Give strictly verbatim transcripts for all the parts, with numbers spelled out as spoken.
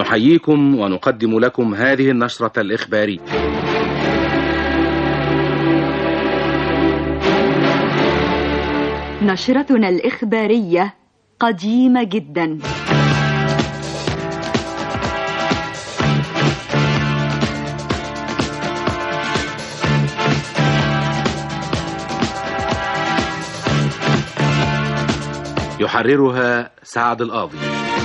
نحييكم ونقدم لكم هذه النشرة الإخبارية. نشرتنا الإخبارية قديمة جدا. يحررها سعد القاضي.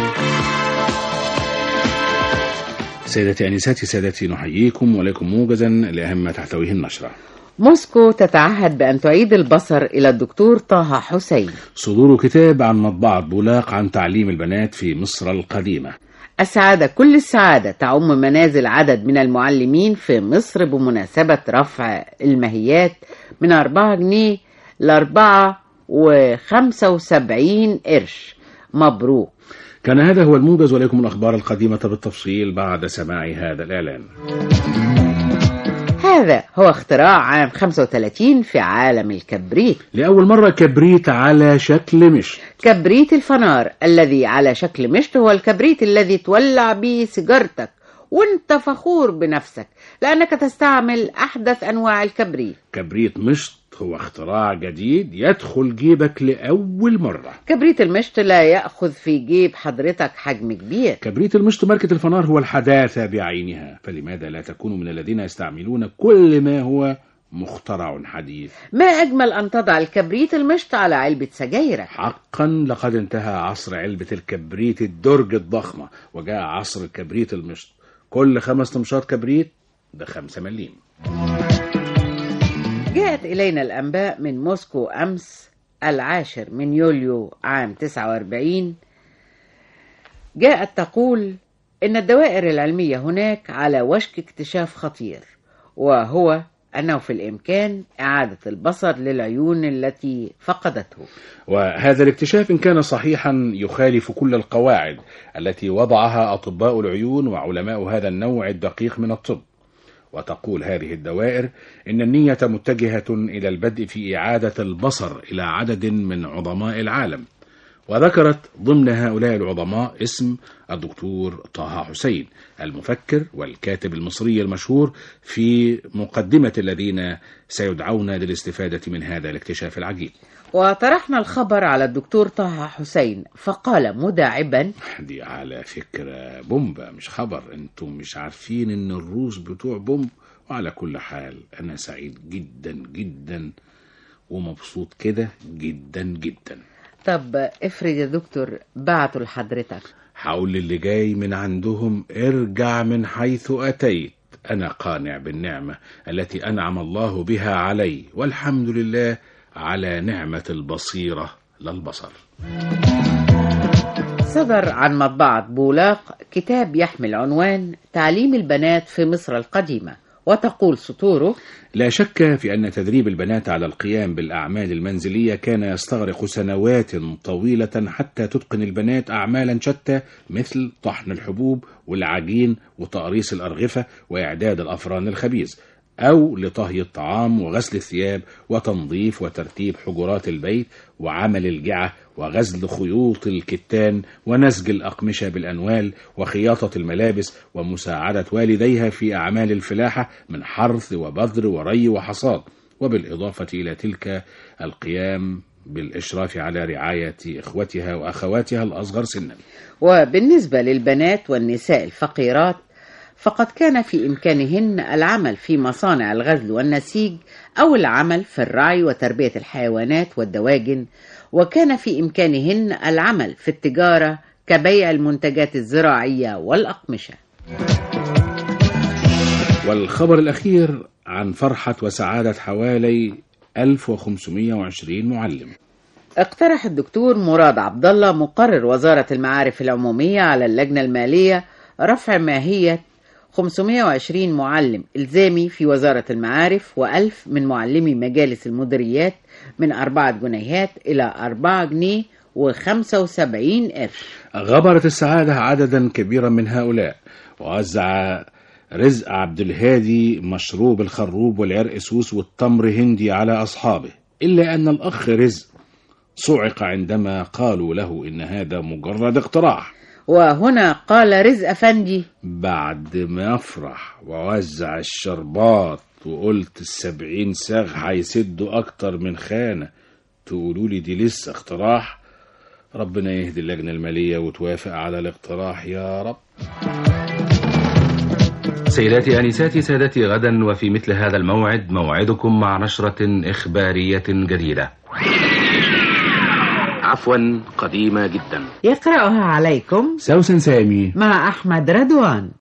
سيدتي أنساتي سادتي، نحييكم ولكم موجزا لأهم ما تحتويه النشرة. موسكو تتعهد بأن تعيد البصر إلى الدكتور طه حسين. صدور كتاب عن مطبعة بولاق عن تعليم البنات في مصر القديمة. السعادة كل السعادة تعم منازل عدد من المعلمين في مصر بمناسبة رفع المهيات من أربعة جنيه لأربعة وخمسة وسبعين قرش. مبروك. كان هذا هو الموجز، ولكم الأخبار القديمة بالتفصيل بعد سماع هذا الإعلان. هذا هو اختراع عام خمسة وثلاثين في عالم الكبريت. لأول مرة كبريت على شكل مشط. كبريت الفنار الذي على شكل مشط هو الكبريت الذي تولع به سيجارتك وانت فخور بنفسك لأنك تستعمل أحدث أنواع الكبريت. كبريت مشط هو اختراع جديد يدخل جيبك لأول مرة. كبريت المشط لا يأخذ في جيب حضرتك حجم كبير. كبريت المشط ماركة الفنار هو الحداثة بعينها، فلماذا لا تكونوا من الذين يستعملون كل ما هو مخترع حديث؟ ما أجمل أن تضع الكبريت المشط على علبة سجايرك. حقا لقد انتهى عصر علبة الكبريت الدرج الضخمة وجاء عصر الكبريت المشط. كل خمس تمشاط كبريت بخمسة مليم. جاءت إلينا الأنباء من موسكو أمس العاشر من يوليو عام تسعة وأربعين. جاءت تقول إن الدوائر العلمية هناك على وشك اكتشاف خطير، وهو أنه في الإمكان إعادة البصر للعيون التي فقدته. وهذا الاكتشاف إن كان صحيحا يخالف كل القواعد التي وضعها أطباء العيون وعلماء هذا النوع الدقيق من الطب. وتقول هذه الدوائر إن النية متجهة إلى البدء في إعادة البصر إلى عدد من عظماء العالم، وذكرت ضمن هؤلاء العظماء اسم الدكتور طه حسين المفكر والكاتب المصري المشهور في مقدمة الذين سيدعون للاستفادة من هذا الاكتشاف العجيب. وطرحنا الخبر على الدكتور طه حسين فقال مداعبا: دي على فكرة بومبا مش خبر، انتم مش عارفين ان الروس بتوع بومب. وعلى كل حال انا سعيد جدا جدا ومبسوط كده جدا جدا. طب افرض يا دكتور بعتوا لحضرتك؟ حاول اللي جاي من عندهم ارجع من حيث أتيت. أنا قانع بالنعمة التي أنعم الله بها علي، والحمد لله على نعمة البصيرة للبصر. صدر عن مطبعة بولاق كتاب يحمل عنوان تعليم البنات في مصر القديمة، وتقول سطوره: لا شك في أن تدريب البنات على القيام بالأعمال المنزلية كان يستغرق سنوات طويلة حتى تتقن البنات أعمالا شتى مثل طحن الحبوب والعجين وتقريص الأرغفة وإعداد الأفران الخبيز، أو لطهي الطعام وغسل الثياب وتنظيف وترتيب حجرات البيت وعمل الجعة وغزل خيوط الكتان ونسج الأقمشة بالأنوال وخياطة الملابس ومساعدة والديها في أعمال الفلاحة من حرث وبذر وري وحصاد، وبالإضافة إلى تلك القيام بالإشراف على رعاية إخوتها وأخواتها الأصغر سنا. وبالنسبة للبنات والنساء الفقيرات فقد كان في إمكانهن العمل في مصانع الغزل والنسيج أو العمل في الرعي وتربية الحيوانات والدواجن، وكان في إمكانهن العمل في التجارة كبيع المنتجات الزراعية والأقمشة. والخبر الأخير عن فرحة وسعادة حوالي ألف وخمسمائة وعشرين معلم. اقترح الدكتور مراد عبد الله مقرر وزارة المعارف العمومية على اللجنة المالية رفع ماهية خمسمائة وعشرين معلم إلزامي في وزارة المعارف وألف من معلمي مجالس المديريات من أربعة جنيهات إلى أربعة جنيه وخمسة وسبعين قرش. غبرت السعادة عددا كبيرا من هؤلاء، ووزع رزق عبد الهادي مشروب الخروب والعرق سوس والتمر هندي على أصحابه، إلا أن الأخ رزق صعق عندما قالوا له إن هذا مجرد اقتراح. وهنا قال رزق أفندي: بعد ما أفرح وأوزع الشربات وقلت السبعين ساغ هيسدوا أكتر من خانة، تقولوا لي دي لسه اقتراح؟ ربنا يهدي اللجنة المالية وتوافق على الاقتراح يا رب. سيداتي أنساتي سادتي، غدا وفي مثل هذا الموعد موعدكم مع نشرة إخبارية جديدة، عفوا قديمة جدا، يقرأها عليكم سوسن سامي مع أحمد رضوان.